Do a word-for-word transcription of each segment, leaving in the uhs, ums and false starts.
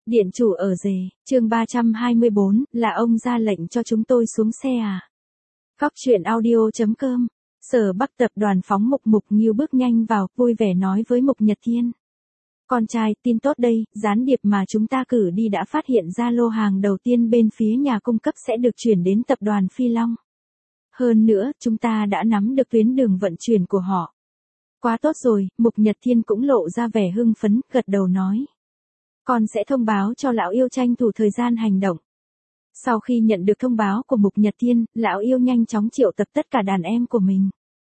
Điện chủ ở rể, chương ba trăm hai mươi bốn, là ông ra lệnh cho chúng tôi xuống xe à? Cóc truyện audio.com. Sở Bắc tập đoàn phóng Mục Mục Nghiêu bước nhanh vào, vui vẻ nói với Mục Nhật Thiên. Con trai, tin tốt đây, gián điệp mà chúng ta cử đi đã phát hiện ra lô hàng đầu tiên bên phía nhà cung cấp sẽ được chuyển đến tập đoàn Phi Long. Hơn nữa, chúng ta đã nắm được tuyến đường vận chuyển của họ. Quá tốt rồi, Mục Nhật Thiên cũng lộ ra vẻ hưng phấn, gật đầu nói. Con sẽ thông báo cho lão yêu tranh thủ thời gian hành động. Sau khi nhận được thông báo của Mục Nhật Thiên, lão yêu nhanh chóng triệu tập tất cả đàn em của mình.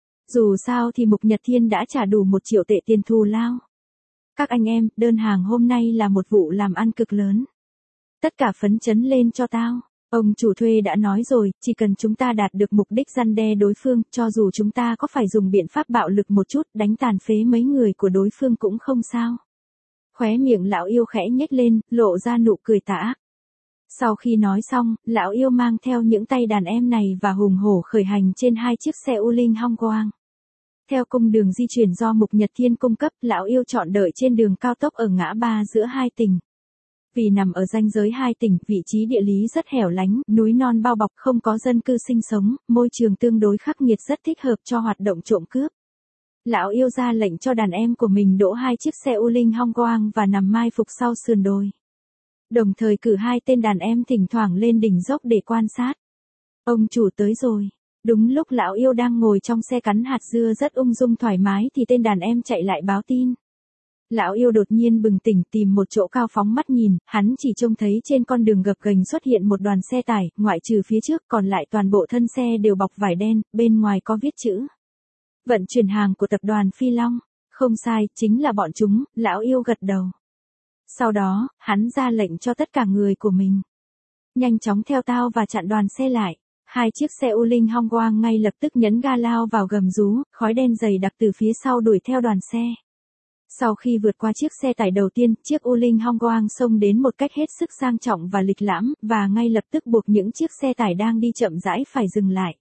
Dù sao thì Mục Nhật Thiên đã trả đủ một triệu tệ tiền thù lao. Các anh em, đơn hàng hôm nay là một vụ làm ăn cực lớn. Tất cả phấn chấn lên cho tao. Ông chủ thuê đã nói rồi, chỉ cần chúng ta đạt được mục đích răn đe đối phương, cho dù chúng ta có phải dùng biện pháp bạo lực một chút, đánh tàn phế mấy người của đối phương cũng không sao. Khóe miệng lão yêu khẽ nhếch lên, lộ ra nụ cười tà ác. Sau khi nói xong, lão yêu mang theo những tay đàn em này và hùng hổ khởi hành trên hai chiếc xe U Linh Hong Quang. Theo cung đường di chuyển do Mục Nhật Thiên cung cấp, lão yêu chọn đợi trên đường cao tốc ở ngã ba giữa hai tỉnh. Vì nằm ở ranh giới hai tỉnh, vị trí địa lý rất hẻo lánh, núi non bao bọc, không có dân cư sinh sống, môi trường tương đối khắc nghiệt rất thích hợp cho hoạt động trộm cướp. Lão yêu ra lệnh cho đàn em của mình đỗ hai chiếc xe U Linh Hong Quang và nằm mai phục sau sườn đồi. Đồng thời cử hai tên đàn em thỉnh thoảng lên đỉnh dốc để quan sát. Ông chủ tới rồi. Đúng lúc lão yêu đang ngồi trong xe cắn hạt dưa rất ung dung thoải mái thì tên đàn em chạy lại báo tin. Lão yêu đột nhiên bừng tỉnh tìm một chỗ cao phóng mắt nhìn, hắn chỉ trông thấy trên con đường gập ghềnh xuất hiện một đoàn xe tải, ngoại trừ phía trước còn lại toàn bộ thân xe đều bọc vải đen, bên ngoài có viết chữ. Vận chuyển hàng của tập đoàn Phi Long. Không sai, chính là bọn chúng, lão yêu gật đầu. Sau đó, hắn ra lệnh cho tất cả người của mình. Nhanh chóng theo tao và chặn đoàn xe lại. Hai chiếc xe U Linh Hong Quang ngay lập tức nhấn ga lao vào gầm rú, khói đen dày đặc từ phía sau đuổi theo đoàn xe. Sau khi vượt qua chiếc xe tải đầu tiên, chiếc U Linh Hong Quang xông đến một cách hết sức sang trọng và lịch lãm, và ngay lập tức buộc những chiếc xe tải đang đi chậm rãi phải dừng lại.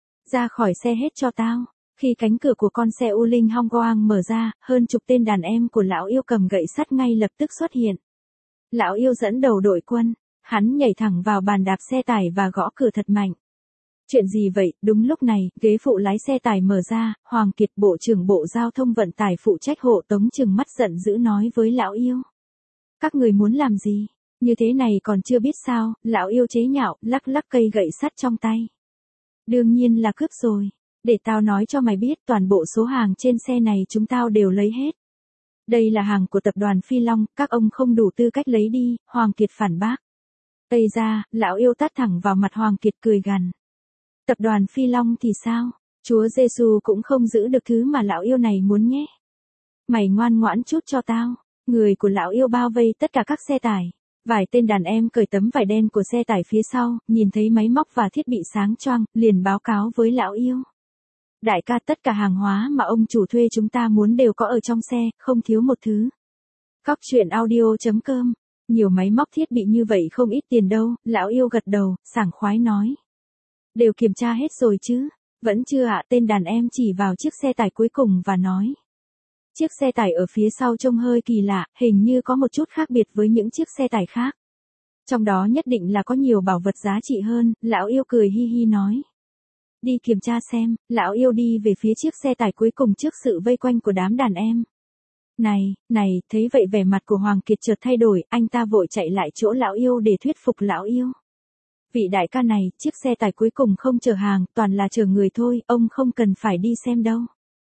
Ra khỏi xe hết cho tao. Khi cánh cửa của con xe U Linh Hong Quang mở ra, hơn chục tên đàn em của lão yêu cầm gậy sắt ngay lập tức xuất hiện. Lão yêu dẫn đầu đội quân, hắn nhảy thẳng vào bàn đạp xe tải và gõ cửa thật mạnh. Chuyện gì vậy? Đúng lúc này, ghế phụ lái xe tải mở ra, Hoàng Kiệt, Bộ trưởng Bộ Giao thông Vận tải phụ trách hộ tống, trừng mắt giận dữ nói với lão yêu. Các người muốn làm gì? Như thế này còn chưa biết sao? Lão yêu chế nhạo, lắc lắc cây gậy sắt trong tay. Đương nhiên là cướp rồi. Để tao nói cho mày biết, toàn bộ số hàng trên xe này chúng tao đều lấy hết. Đây là hàng của tập đoàn Phi Long, các ông không đủ tư cách lấy đi, Hoàng Kiệt phản bác. Ây ra, lão yêu tát thẳng vào mặt Hoàng Kiệt cười gằn. Tập đoàn Phi Long thì sao? Chúa Giêsu cũng không giữ được thứ mà lão yêu này muốn nhé. Mày ngoan ngoãn chút cho tao. Người của lão yêu bao vây tất cả các xe tải. Vài tên đàn em cởi tấm vải đen của xe tải phía sau, nhìn thấy máy móc và thiết bị sáng choang, liền báo cáo với lão yêu. Đại ca, tất cả hàng hóa mà ông chủ thuê chúng ta muốn đều có ở trong xe, không thiếu một thứ. Cóc truyện audio.com. Nhiều máy móc thiết bị như vậy không ít tiền đâu, lão yêu gật đầu, sảng khoái nói. Đều kiểm tra hết rồi chứ? Vẫn chưa ạ, tên đàn em chỉ vào chiếc xe tải cuối cùng và nói. Chiếc xe tải ở phía sau trông hơi kỳ lạ, hình như có một chút khác biệt với những chiếc xe tải khác. Trong đó nhất định là có nhiều bảo vật giá trị hơn, lão yêu cười hi hi nói. Đi kiểm tra xem, lão yêu đi về phía chiếc xe tải cuối cùng trước sự vây quanh của đám đàn em. Này, này, thấy vậy vẻ mặt của Hoàng Kiệt chợt thay đổi, anh ta vội chạy lại chỗ lão yêu để thuyết phục lão yêu. Vị đại ca này, chiếc xe tải cuối cùng không chở hàng, toàn là chở người thôi, ông không cần phải đi xem đâu.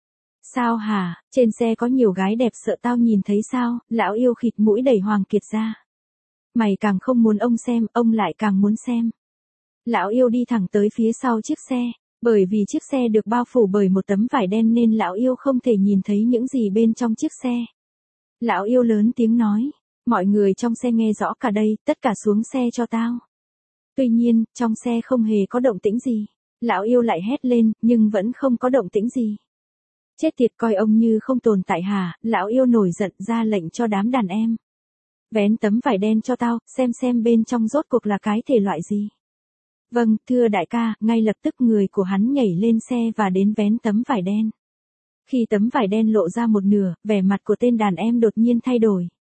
Sao hả, trên xe có nhiều gái đẹp sợ tao nhìn thấy sao, lão yêu khịt mũi đẩy Hoàng Kiệt ra. Mày càng không muốn ông xem, ông lại càng muốn xem. Lão yêu đi thẳng tới phía sau chiếc xe, bởi vì chiếc xe được bao phủ bởi một tấm vải đen nên lão yêu không thể nhìn thấy những gì bên trong chiếc xe. Lão yêu lớn tiếng nói, mọi người trong xe nghe rõ cả đây, tất cả xuống xe cho tao. Tuy nhiên, trong xe không hề có động tĩnh gì. Lão yêu lại hét lên, nhưng vẫn không có động tĩnh gì. Chết tiệt, coi ông như không tồn tại hả? Lão yêu nổi giận ra lệnh cho đám đàn em. Vén tấm vải đen cho tao, xem xem bên trong rốt cuộc là cái thể loại gì. Vâng, thưa đại ca, ngay lập tức người của hắn nhảy lên xe và đến vén tấm vải đen. Khi tấm vải đen lộ ra một nửa, vẻ mặt của tên đàn em đột nhiên thay đổi.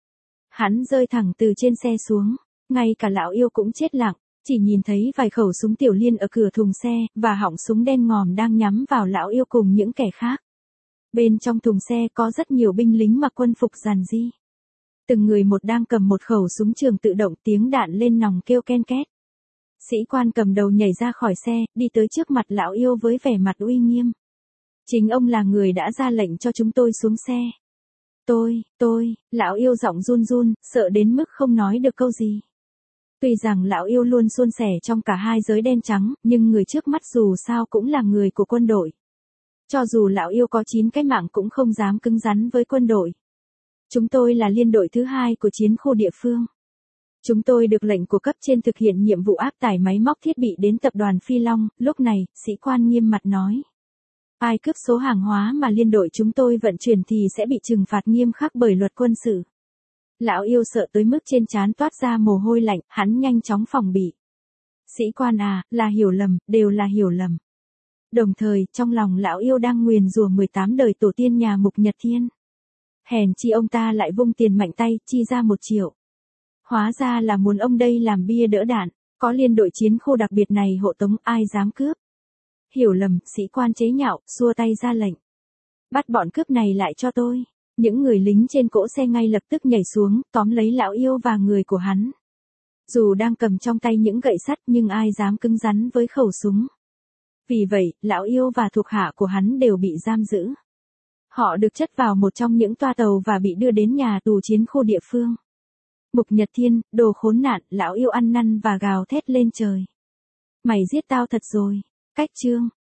Hắn rơi thẳng từ trên xe xuống, ngay cả lão yêu cũng chết lặng, chỉ nhìn thấy vài khẩu súng tiểu liên ở cửa thùng xe, và họng súng đen ngòm đang nhắm vào lão yêu cùng những kẻ khác. Bên trong thùng xe có rất nhiều binh lính mặc quân phục rằn ri. Từng người một đang cầm một khẩu súng trường tự động, tiếng đạn lên nòng kêu ken két. Sĩ quan cầm đầu nhảy ra khỏi xe, đi tới trước mặt lão yêu với vẻ mặt uy nghiêm. Chính ông là người đã ra lệnh cho chúng tôi xuống xe. Tôi, tôi, lão yêu giọng run run, sợ đến mức không nói được câu gì. Tuy rằng lão yêu luôn suôn sẻ trong cả hai giới đen trắng, nhưng người trước mắt dù sao cũng là người của quân đội. Cho dù lão yêu có chín cái mạng cũng không dám cứng rắn với quân đội. Chúng tôi là liên đội thứ hai của chiến khu địa phương. Chúng tôi được lệnh của cấp trên thực hiện nhiệm vụ áp tải máy móc thiết bị đến tập đoàn Phi Long. Lúc này, sĩ quan nghiêm mặt nói. Ai cướp số hàng hóa mà liên đội chúng tôi vận chuyển thì sẽ bị trừng phạt nghiêm khắc bởi luật quân sự. Lão yêu sợ tới mức trên trán toát ra mồ hôi lạnh, hắn nhanh chóng phòng bị. Sĩ quan à, là hiểu lầm, đều là hiểu lầm. Đồng thời, trong lòng lão yêu đang nguyền rủa mười tám đời tổ tiên nhà Mục Nhật Thiên. Hèn chi ông ta lại vung tiền mạnh tay, chi ra một triệu. Hóa ra là muốn ông đây làm bia đỡ đạn, có liên đội chiến khu đặc biệt này hộ tống, ai dám cướp. Hiểu lầm, sĩ quan chế nhạo, xua tay ra lệnh. Bắt bọn cướp này lại cho tôi. Những người lính trên cỗ xe ngay lập tức nhảy xuống, tóm lấy lão yêu và người của hắn. Dù đang cầm trong tay những gậy sắt nhưng ai dám cứng rắn với khẩu súng. Vì vậy, lão yêu và thuộc hạ của hắn đều bị giam giữ. Họ được chất vào một trong những toa tàu và bị đưa đến nhà tù chiến khu địa phương. Mục Nhật Thiên, đồ khốn nạn, lão yêu ăn năn và gào thét lên trời. Mày giết tao thật rồi. Cách chương.